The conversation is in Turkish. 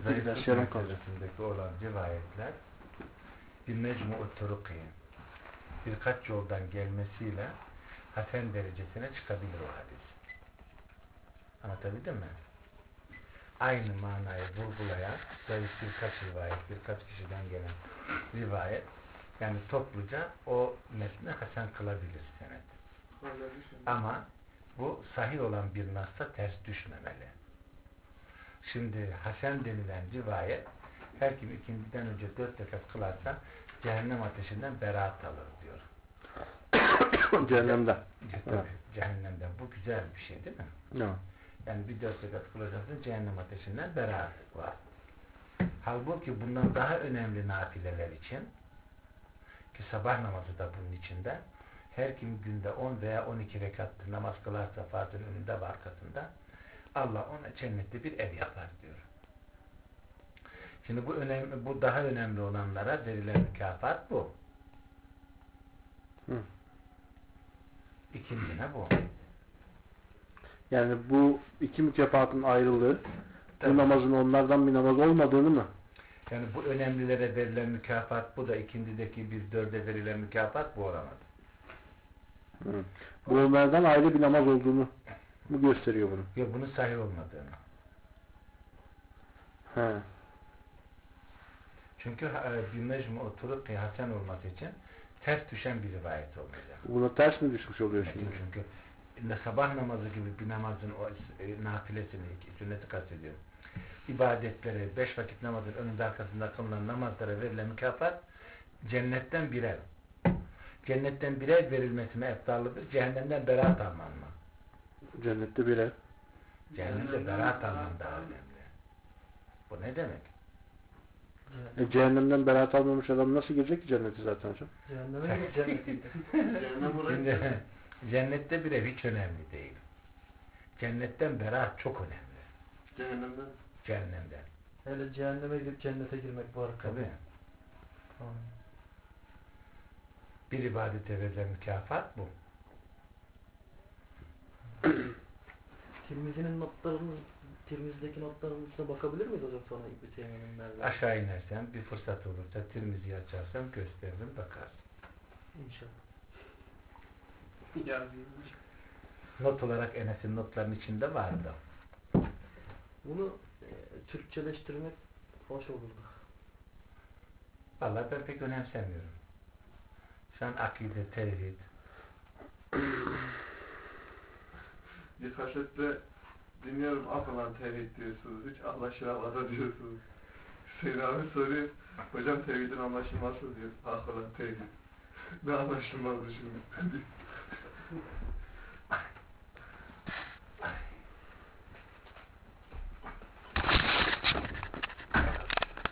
Zayıf biraz yarım kaldı. mertebesindeki olan rivayetler bir mecmu-u turuki, birkaç yoldan gelmesiyle hasen derecesine çıkabilir o hadis. Anlatabildim mi? Aynı manayı vurgulayan zayıf birkaç rivayet, birkaç kişiden gelen rivayet, yani topluca o metni hasen kılabilir senet. Ama bu sahih olan bir nasla ters düşmemeli. Şimdi hasen denilen rivayet, her kim ikindiden önce 4 rekat kılarsa cehennem ateşinden beraat alır diyor. Cehennemden. Tabii, cehennemden. Bu güzel bir şey değil mi? Evet. Yani bir 4 rekat kılacaksın, cehennem ateşinden beraat var. Halbuki bundan daha önemli nafileler için, ki sabah namazı da bunun içinde, her kim günde 10 veya 12 rekat namaz kılarsa farzın önünde ve arkasında, Allah ona cennette bir ev yapar diyor. Şimdi bu daha önemli olanlara verilen mükafat bu. Hı. İkincine bu. Yani bu iki mükafatın ayrılığı, Tabii. bu namazın onlardan bir namaz olmadığını mı? Yani bu önemlilere verilen mükafat bu da, ikindideki bir dörde verilen mükafat bu olamaz. Hı. Bu onlardan ayrı bir namaz olduğunu mu gösteriyor bunu? Yok, bunun sahih olmadığını. He. Çünkü bir mecmu oturup hasen olması için ters düşen bir rivayet olmayacak. Buna ters mi düşmüş oluyor şimdi? Çünkü sabah namazı gibi bir namazın o nafilesini, sünneti kastediyorum. İbadetleri, 5 vakit namazın önünde arkasında kılınan namazlara verilen mükafat cennetten birer. Cennetten birer verilmesine eftallıdır. Cehennemden beraat alman mı? Cennette birer. Cehennemde beraat alman daha önemli. Bu ne demek? Cehennemden beraat almamış adam nasıl girecek ki cenneti zaten hocam? Cehenneme gidip cennetinde. Şimdi cennette bile hiç önemli değil. Cennetten beraat çok önemli. Cehennemden. Cehennemden. Hele cehenneme gidip cennete girmek var. Tabii. Tamam. Bir ibadete verilen mükafat bu. Tirmizi'deki notlarımıza bakabilir miyiz hocam sonra İbn-i Teymiye'nin nerede? Aşağı inersen bir fırsat olursa Tirmizi'yi açarsam gösteririm, bakarsın. İnşallah. Not olarak Enes'in notlarının içinde vardı. Bunu Türkçeleştirmek hoş olurdu. Vallahi ben pek önemsemiyorum. Şu an akide, tevhid. Bir kasette dinliyorum, akılan tevhid diyorsunuz. Hiç anlaşılamadı diyorsunuz. Hüseyin abi soruyor. Hocam tevhidin anlaşılması diyor. Akılan tevhid. Ne anlaşılmazdı şimdi?